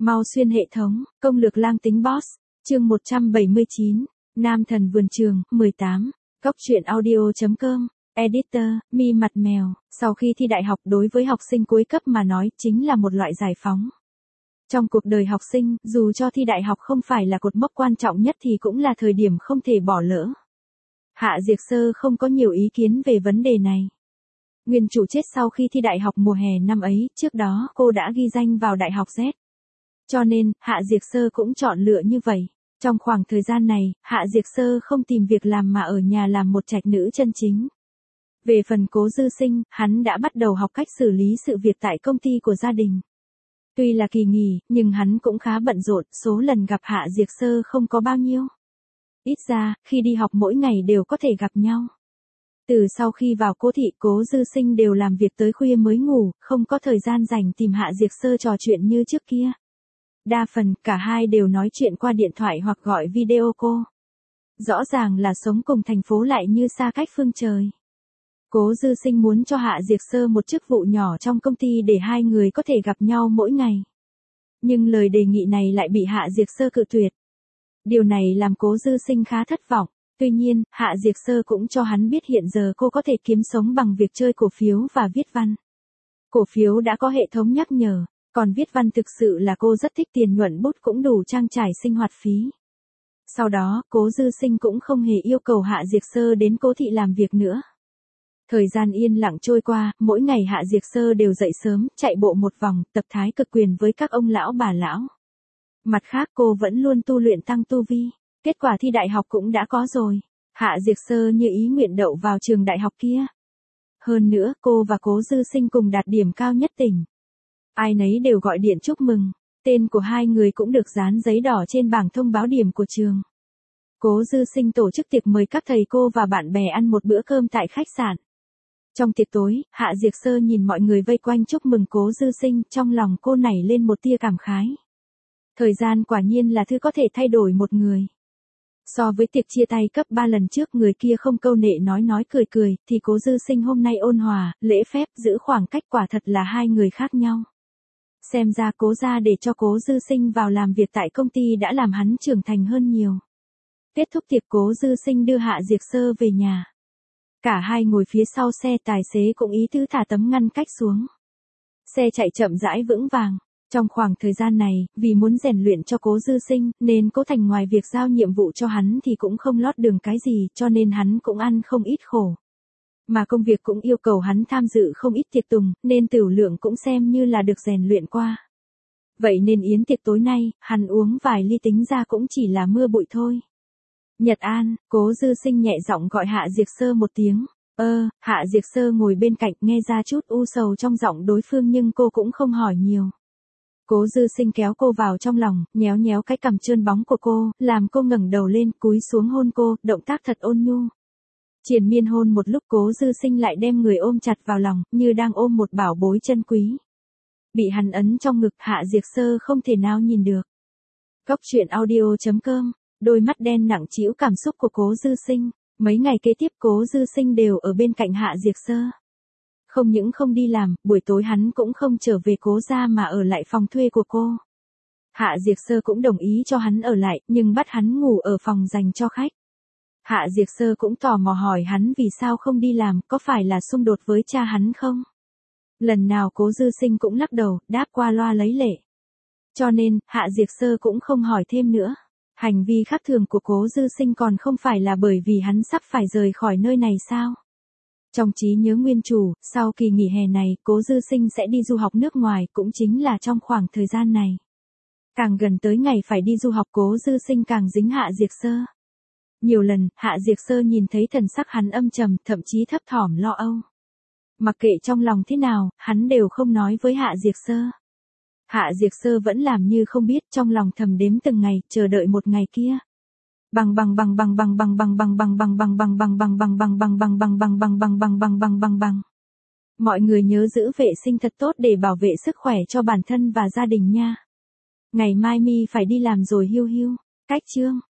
Mau xuyên hệ thống, công lược lang tính boss, chương 179, Nam thần vườn trường, 18, Góc truyện audio.com, editor, mi mặt mèo, sau khi thi đại học đối với học sinh cuối cấp mà nói chính là một loại giải phóng. Trong cuộc đời học sinh, dù cho thi đại học không phải là cột mốc quan trọng nhất thì cũng là thời điểm không thể bỏ lỡ. Hạ Diệc Sơ không có nhiều ý kiến về vấn đề này. Nguyên chủ chết sau khi thi đại học mùa hè năm ấy, trước đó cô đã ghi danh vào đại học Z. Cho nên, Hạ Diệc Sơ cũng chọn lựa như vậy. Trong khoảng thời gian này, Hạ Diệc Sơ không tìm việc làm mà ở nhà làm một trạch nữ chân chính. Về phần Cố Dư Sinh, hắn đã bắt đầu học cách xử lý sự việc tại công ty của gia đình. Tuy là kỳ nghỉ, nhưng hắn cũng khá bận rộn, số lần gặp Hạ Diệc Sơ không có bao nhiêu. Ít ra, khi đi học mỗi ngày đều có thể gặp nhau. Từ sau khi vào Cố thị, Cố Dư Sinh đều làm việc tới khuya mới ngủ, không có thời gian rảnh tìm Hạ Diệc Sơ trò chuyện như trước kia. Đa phần, cả hai đều nói chuyện qua điện thoại hoặc gọi video call. Rõ ràng là sống cùng thành phố lại như xa cách phương trời. Cố Dư Sinh muốn cho Hạ Diệc Sơ một chức vụ nhỏ trong công ty để hai người có thể gặp nhau mỗi ngày. Nhưng lời đề nghị này lại bị Hạ Diệc Sơ cự tuyệt. Điều này làm Cố Dư Sinh khá thất vọng. Tuy nhiên, Hạ Diệc Sơ cũng cho hắn biết hiện giờ cô có thể kiếm sống bằng việc chơi cổ phiếu và viết văn. Cổ phiếu đã có hệ thống nhắc nhở, còn viết văn thực sự là cô rất thích, tiền nhuận bút cũng đủ trang trải sinh hoạt phí. Sau đó, Cố Dư Sinh cũng không hề yêu cầu Hạ Diệc Sơ đến Cố thị làm việc nữa. Thời gian yên lặng trôi qua, mỗi ngày Hạ Diệc Sơ đều dậy sớm, chạy bộ một vòng, tập thái cực quyền với các ông lão bà lão. Mặt khác cô vẫn luôn tu luyện tăng tu vi. Kết quả thi đại học cũng đã có rồi. Hạ Diệc Sơ như ý nguyện đậu vào trường đại học kia. Hơn nữa, cô và Cố Dư Sinh cùng đạt điểm cao nhất tỉnh. Ai nấy đều gọi điện chúc mừng. Tên của hai người cũng được dán giấy đỏ trên bảng thông báo điểm của trường. Cố Dư Sinh tổ chức tiệc mời các thầy cô và bạn bè ăn một bữa cơm tại khách sạn. Trong tiệc tối, Hạ Diệc Sơ nhìn mọi người vây quanh chúc mừng Cố Dư Sinh, trong lòng cô nảy lên một tia cảm khái. Thời gian quả nhiên là thứ có thể thay đổi một người. So với tiệc chia tay cấp 3 lần trước, người kia không câu nệ nói cười cười, thì Cố Dư Sinh hôm nay ôn hòa, lễ phép, giữ khoảng cách, quả thật là hai người khác nhau. Xem ra Cố gia để cho Cố Dư Sinh vào làm việc tại công ty đã làm hắn trưởng thành hơn nhiều. Kết thúc tiệc, Cố Dư Sinh đưa Hạ Diệc Sơ về nhà. Cả hai ngồi phía sau xe, tài xế cũng ý tứ thả tấm ngăn cách xuống. Xe chạy chậm rãi vững vàng. Trong khoảng thời gian này, vì muốn rèn luyện cho Cố Dư Sinh, nên Cố Thành ngoài việc giao nhiệm vụ cho hắn thì cũng không lót đường cái gì, cho nên hắn cũng ăn không ít khổ. Mà công việc cũng yêu cầu hắn tham dự không ít tiệc tùng, nên tửu lượng cũng xem như là được rèn luyện qua. Vậy nên yến tiệc tối nay, hắn uống vài ly tính ra cũng chỉ là mưa bụi thôi. Nhật An, Cố Dư Sinh nhẹ giọng gọi Hạ Diệc Sơ một tiếng. Hạ Diệc Sơ ngồi bên cạnh, nghe ra chút u sầu trong giọng đối phương nhưng cô cũng không hỏi nhiều. Cố Dư Sinh kéo cô vào trong lòng, nhéo nhéo cái cằm trơn bóng của cô, làm cô ngẩng đầu lên, cúi xuống hôn cô, động tác thật ôn nhu. Triền miên hôn một lúc, Cố Dư Sinh lại đem người ôm chặt vào lòng, như đang ôm một bảo bối chân quý. Bị hắn ấn trong ngực, Hạ Diệc Sơ không thể nào nhìn được. Góc truyện audio.com, đôi mắt đen nặng trĩu cảm xúc của Cố Dư Sinh. Mấy ngày kế tiếp Cố Dư Sinh đều ở bên cạnh Hạ Diệc Sơ. Không những không đi làm, buổi tối hắn cũng không trở về Cố gia mà ở lại phòng thuê của cô. Hạ Diệc Sơ cũng đồng ý cho hắn ở lại, nhưng bắt hắn ngủ ở phòng dành cho khách. Hạ Diệc Sơ cũng tò mò hỏi hắn vì sao không đi làm, có phải là xung đột với cha hắn không? Lần nào Cố Dư Sinh cũng lắc đầu, đáp qua loa lấy lệ. Cho nên, Hạ Diệc Sơ cũng không hỏi thêm nữa. Hành vi khác thường của Cố Dư Sinh còn không phải là bởi vì hắn sắp phải rời khỏi nơi này sao? Trong trí nhớ nguyên chủ, sau kỳ nghỉ hè này, Cố Dư Sinh sẽ đi du học nước ngoài, cũng chính là trong khoảng thời gian này. Càng gần tới ngày phải đi du học, Cố Dư Sinh càng dính Hạ Diệc Sơ. Nhiều lần, Hạ Diệc Sơ nhìn thấy thần sắc hắn âm trầm, thậm chí thấp thỏm lo âu. Mặc kệ trong lòng thế nào, hắn đều không nói với Hạ Diệc Sơ. Hạ Diệc Sơ vẫn làm như không biết, trong lòng thầm đếm từng ngày, chờ đợi một ngày kia. Mọi người nhớ giữ vệ sinh thật tốt để bảo vệ sức khỏe cho bản thân và gia đình nha. Ngày mai mi phải đi làm rồi hiu hiu. Cách chương.